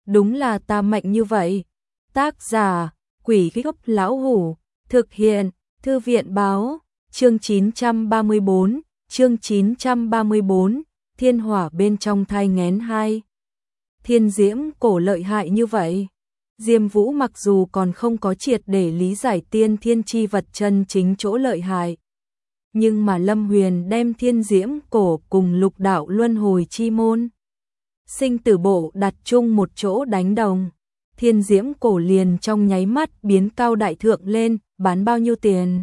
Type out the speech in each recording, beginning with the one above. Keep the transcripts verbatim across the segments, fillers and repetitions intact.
đúng là ta mạnh như vậy. Tác giả, Quỷ Gốc Lão Hủ, thực hiện, Thư viện báo, chương chín trăm ba mươi bốn, chương chín trăm ba mươi bốn, thiên hỏa bên trong thai nghén hai. Thiên diễm cổ lợi hại như vậy. Diêm Vũ mặc dù còn không có triệt để lý giải tiên thiên chi vật chân chính chỗ lợi hại, nhưng mà Lâm Huyền đem thiên diễm cổ cùng lục đạo luân hồi chi môn sinh tử bộ đặt chung một chỗ đánh đồng, thiên diễm cổ liền trong nháy mắt biến cao đại thượng lên. Bán bao nhiêu tiền?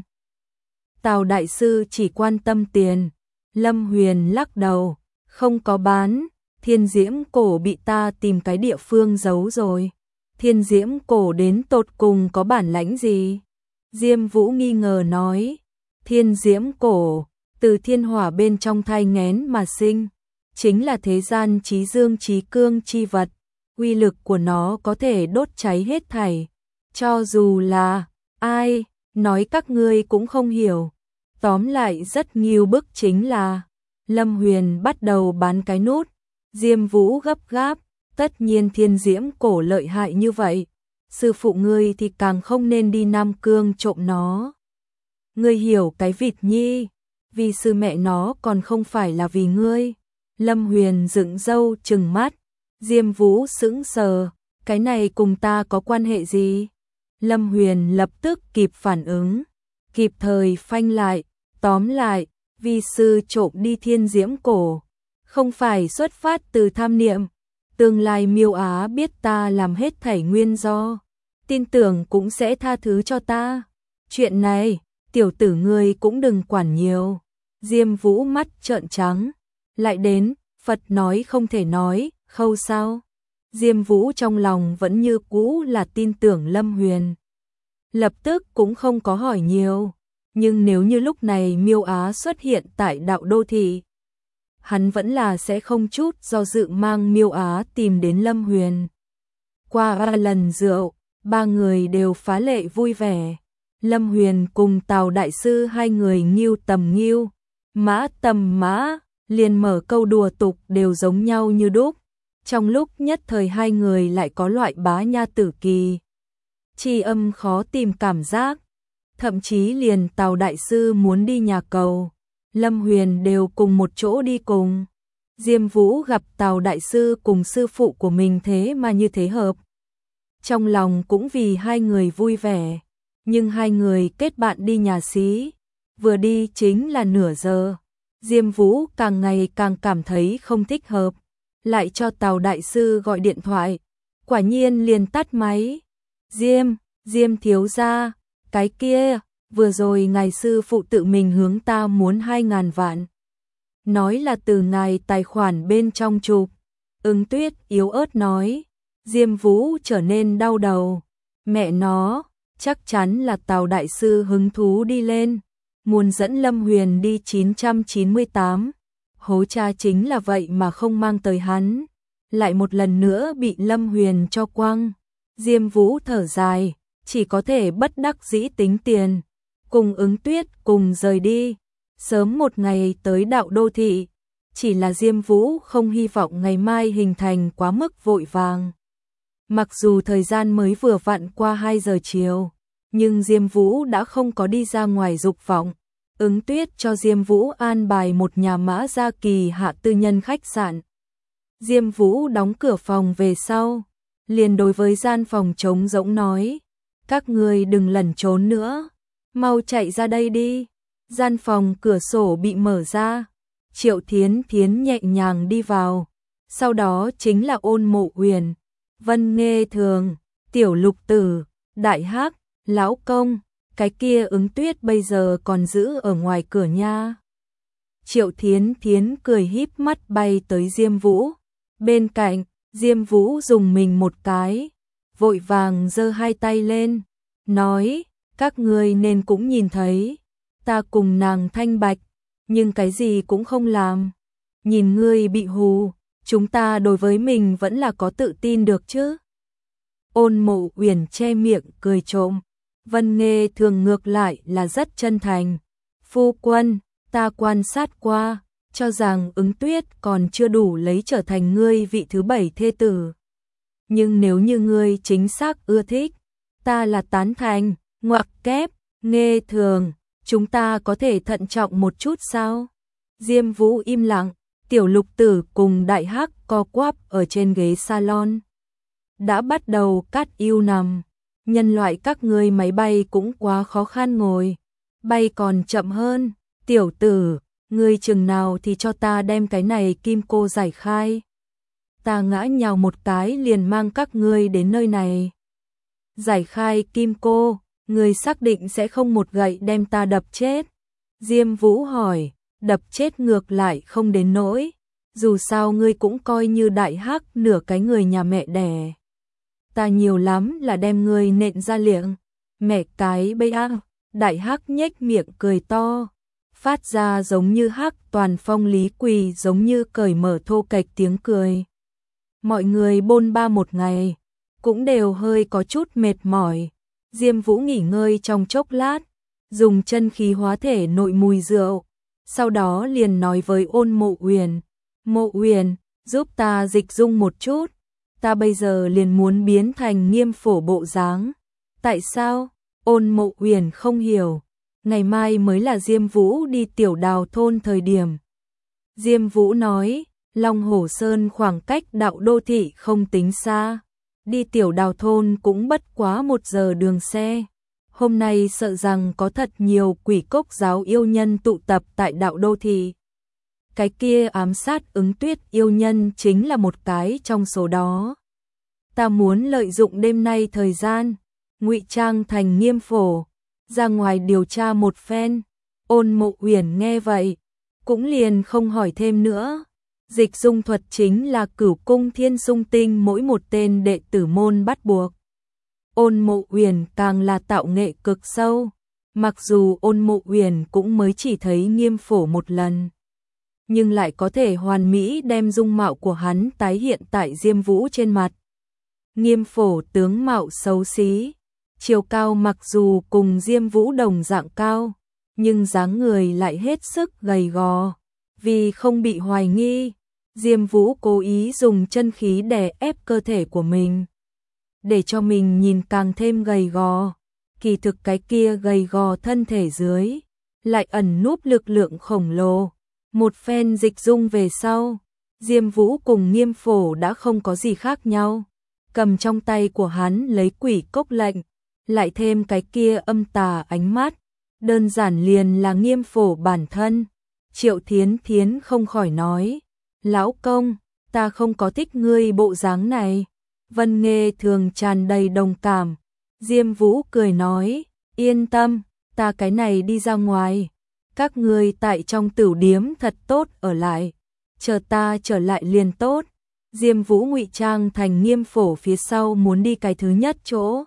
Tào đại sư chỉ quan tâm tiền. Lâm Huyền lắc đầu, không có bán, thiên diễm cổ bị ta tìm cái địa phương giấu rồi. Thiên diễm cổ đến tột cùng có bản lãnh gì? Diêm Vũ nghi ngờ nói, thiên diễm cổ, từ thiên hỏa bên trong thai nghén mà sinh, chính là thế gian chí dương chí cương chi vật, uy lực của nó có thể đốt cháy hết thảy, cho dù là ai, nói các ngươi cũng không hiểu. Tóm lại rất nghiêu bức chính là, Lâm Huyền bắt đầu bán cái nút. Diêm Vũ gấp gáp, tất nhiên thiên diễm cổ lợi hại như vậy, sư phụ ngươi thì càng không nên đi Nam Cương trộm nó. Ngươi hiểu cái vịt nhi, vì sư mẹ nó còn không phải là vì ngươi. Lâm Huyền dựng râu trừng mắt. Diêm Vũ sững sờ, cái này cùng ta có quan hệ gì? Lâm Huyền lập tức kịp phản ứng, kịp thời phanh lại, tóm lại, vi sư trộm đi thiên diễm cổ, không phải xuất phát từ tham niệm, tương lai Miêu Á biết ta làm hết thảy nguyên do, tin tưởng cũng sẽ tha thứ cho ta. Chuyện này, tiểu tử ngươi cũng đừng quản nhiều. Diêm Vũ mắt trợn trắng, lại đến, Phật nói không thể nói, khâu sao? Diêm Vũ trong lòng vẫn như cũ là tin tưởng Lâm Huyền. Lập tức cũng không có hỏi nhiều, nhưng nếu như lúc này Miêu Á xuất hiện tại đạo đô thị, hắn vẫn là sẽ không chút do dự mang Miêu Á tìm đến Lâm Huyền. Qua ba lần rượu, ba người đều phá lệ vui vẻ. Lâm Huyền cùng Tào đại sư hai người nghiêu tầm nghiêu, mã tầm mã, liền mở câu đùa tục đều giống nhau như đúc. Trong lúc nhất thời hai người lại có loại bá nha tử kỳ chi âm khó tìm cảm giác, thậm chí liền Tào đại sư muốn đi nhà cầu, Lâm Huyền đều cùng một chỗ đi cùng. Diêm Vũ gặp Tào đại sư cùng sư phụ của mình thế mà như thế hợp, trong lòng cũng vì hai người vui vẻ, nhưng hai người kết bạn đi nhà xí, vừa đi chính là nửa giờ. Diêm Vũ càng ngày càng cảm thấy không thích hợp, lại cho Tào đại sư gọi điện thoại, quả nhiên liền tắt máy. Diêm, Diêm thiếu gia, cái kia, vừa rồi ngài sư phụ tự mình hướng ta muốn hai ngàn vạn. Nói là từ ngài tài khoản bên trong chụp. Ứng Tuyết yếu ớt nói. Diêm Vũ trở nên đau đầu. Mẹ nó, chắc chắn là Tào đại sư hứng thú đi lên, muốn dẫn Lâm Huyền đi chín trăm chín mươi tám. Hố cha chính là vậy mà không mang tới hắn, lại một lần nữa bị Lâm Huyền cho quăng. Diêm Vũ thở dài, chỉ có thể bất đắc dĩ tính tiền, cùng Ứng Tuyết cùng rời đi, sớm một ngày tới đạo đô thị. Chỉ là Diêm Vũ không hy vọng ngày mai hình thành quá mức vội vàng. Mặc dù thời gian mới vừa vặn qua hai giờ chiều, nhưng Diêm Vũ đã không có đi ra ngoài dục vọng. Ứng Tuyết cho Diêm Vũ an bài một nhà mã gia kỳ hạ tư nhân khách sạn. Diêm Vũ đóng cửa phòng về sau, liền đối với gian phòng trống rỗng nói, các người đừng lẩn trốn nữa, mau chạy ra đây đi. Gian phòng cửa sổ bị mở ra, Triệu Thiến Thiến nhẹ nhàng đi vào, sau đó chính là Ôn Mộ Huyền, Vân Nghê Thường, Tiểu Lục Tử, Đại Hắc, Lão Công, cái kia Ứng Tuyết bây giờ còn giữ ở ngoài cửa nha. Triệu Thiến Thiến cười híp mắt bay tới Diêm Vũ, bên cạnh, Diêm Vũ dùng mình một cái, vội vàng giơ hai tay lên, nói, các ngươi nên cũng nhìn thấy, ta cùng nàng thanh bạch, nhưng cái gì cũng không làm. Nhìn ngươi bị hù, chúng ta đối với mình vẫn là có tự tin được chứ. Ôn Mộ Uyển che miệng cười trộm, Vân Nghê Thường ngược lại là rất chân thành. Phu quân, ta quan sát qua, cho rằng Ứng Tuyết còn chưa đủ lấy trở thành ngươi vị thứ bảy thê tử. nhưng nếu như ngươi chính xác ưa thích, ta là tán thành, ngoặc kép, nghe thường, chúng ta có thể thận trọng một chút sao? Diêm Vũ im lặng, Tiểu Lục Tử cùng Đại Hắc co quắp ở trên ghế salon. Đã bắt đầu cắt yêu nằm, nhân loại các ngươi máy bay cũng quá khó khăn ngồi, bay còn chậm hơn, tiểu tử, ngươi chừng nào thì cho ta đem cái này kim cô giải khai. Ta ngã nhào một cái liền mang các ngươi đến nơi này. Giải khai kim cô, ngươi xác định sẽ không một gậy đem ta đập chết? Diêm Vũ hỏi, đập chết ngược lại không đến nỗi, dù sao ngươi cũng coi như Đại Hắc nửa cái người nhà mẹ đẻ. Ta nhiều lắm là đem ngươi nện ra liệng, mẹ cái bây a. Đại Hắc nhếch miệng cười to, phát ra giống như Hắc Toàn Phong Lý Quỳ giống như cởi mở thô kệch tiếng cười. Mọi người bôn ba một ngày, cũng đều hơi có chút mệt mỏi. Diêm Vũ nghỉ ngơi trong chốc lát, dùng chân khí hóa thể nội mùi rượu, sau đó liền nói với Ôn Mộ Uyển, Mộ Uyển, giúp ta dịch dung một chút, ta bây giờ liền muốn biến thành Nghiêm Phổ bộ dáng. Tại sao? Ôn Mộ Uyển không hiểu, ngày mai mới là Diêm Vũ đi Tiểu Đào thôn thời điểm. Diêm Vũ nói, Long Hổ Sơn khoảng cách đạo đô thị không tính xa, đi Tiểu Đào thôn cũng bất quá một giờ đường xe. Hôm nay sợ rằng có thật nhiều quỷ cốc giáo yêu nhân tụ tập tại đạo đô thị. Cái kia ám sát Ứng Tuyết yêu nhân chính là một cái trong số đó. Ta muốn lợi dụng đêm nay thời gian, ngụy trang thành Nghiêm Phổ, ra ngoài điều tra một phen. Ôn Mộ Uyển nghe vậy, cũng liền không hỏi thêm nữa. Dịch dung thuật chính là Cửu Cung Thiên Dung Tinh mỗi một tên đệ tử môn bắt buộc. Ôn Mộ Uyển càng là tạo nghệ cực sâu, mặc dù Ôn Mộ Uyển cũng mới chỉ thấy Nghiêm Phổ một lần, nhưng lại có thể hoàn mỹ đem dung mạo của hắn tái hiện tại Diêm Vũ trên mặt. Nghiêm Phổ tướng mạo xấu xí, chiều cao mặc dù cùng Diêm Vũ đồng dạng cao, nhưng dáng người lại hết sức gầy gò. Vì không bị hoài nghi, Diêm Vũ cố ý dùng chân khí đè ép cơ thể của mình, để cho mình nhìn càng thêm gầy gò. Kỳ thực cái kia gầy gò thân thể dưới lại ẩn núp lực lượng khổng lồ. Một phen dịch dung về sau, Diêm Vũ cùng Nghiêm Phổ đã không có gì khác nhau. Cầm trong tay của hắn lấy quỷ cốc lệnh, lại thêm cái kia âm tà ánh mắt, đơn giản liền là Nghiêm Phổ bản thân. Triệu Thiến Thiến không khỏi nói, lão công, ta không có thích ngươi bộ dáng này. Vân Nghê thường tràn đầy đồng cảm. Diêm Vũ cười nói, yên tâm, ta cái này đi ra ngoài, các ngươi tại trong tửu điếm thật tốt ở lại, chờ ta trở lại liền tốt. Diêm Vũ ngụy trang thành Nghiêm Phổ phía sau muốn đi cái thứ nhất chỗ,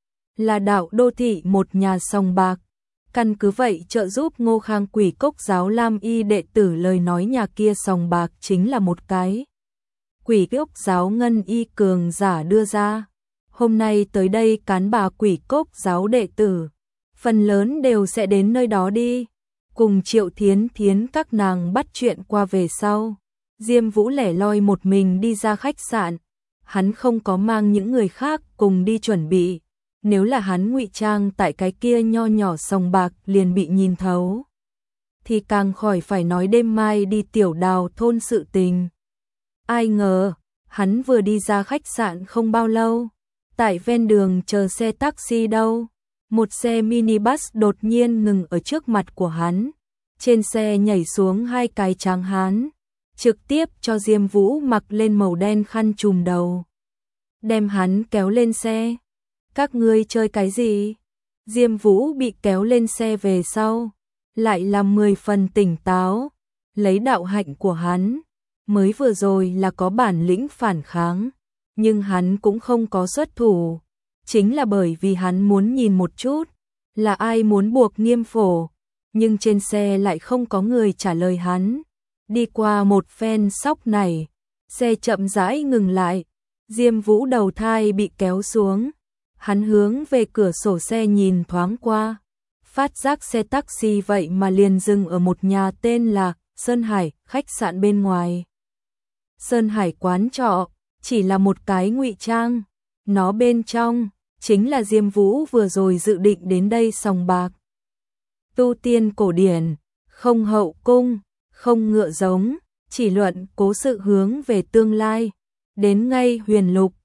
là đạo đô thị một nhà sòng bạc. Căn cứ vậy trợ giúp Ngô Khang quỷ cốc giáo Lam Y đệ tử lời nói nhà kia sòng bạc chính là một cái quỷ cốc giáo Ngân Y cường giả đưa ra. Hôm nay tới đây cán bà quỷ cốc giáo đệ tử, phần lớn đều sẽ đến nơi đó đi. Cùng Triệu Thiến Thiến các nàng bắt chuyện qua về sau, Diêm Vũ lẻ loi một mình đi ra khách sạn. Hắn không có mang những người khác cùng đi chuẩn bị. Nếu là hắn ngụy trang tại cái kia nho nhỏ sòng bạc liền bị nhìn thấu, thì càng khỏi phải nói đêm mai đi Tiểu Đào thôn sự tình. Ai ngờ, hắn vừa đi ra khách sạn không bao lâu, tại ven đường chờ xe taxi đâu, một xe minibus đột nhiên ngừng ở trước mặt của hắn. Trên xe nhảy xuống hai cái tráng hán, trực tiếp cho Diêm Vũ mặc lên màu đen khăn trùm đầu, đem hắn kéo lên xe. Các ngươi chơi cái gì? Diêm Vũ bị kéo lên xe về sau, lại là mười phần tỉnh táo, lấy đạo hạnh của hắn, mới vừa rồi là có bản lĩnh phản kháng, nhưng hắn cũng không có xuất thủ, chính là bởi vì hắn muốn nhìn một chút, là ai muốn buộc Nghiêm Phổ, nhưng trên xe lại không có người trả lời hắn. Đi qua một phen sóc này, xe chậm rãi ngừng lại, Diêm Vũ đầu thai bị kéo xuống. Hắn hướng về cửa sổ xe nhìn thoáng qua, phát giác xe taxi vậy mà liền dừng ở một nhà tên là Sơn Hải khách sạn bên ngoài. Sơn Hải quán trọ, chỉ là một cái ngụy trang, nó bên trong chính là Diêm Vũ vừa rồi dự định đến đây sòng bạc. Tu tiên cổ điển, không hậu cung, không ngựa giống, chỉ luận cố sự hướng về tương lai, đến ngay huyền lục,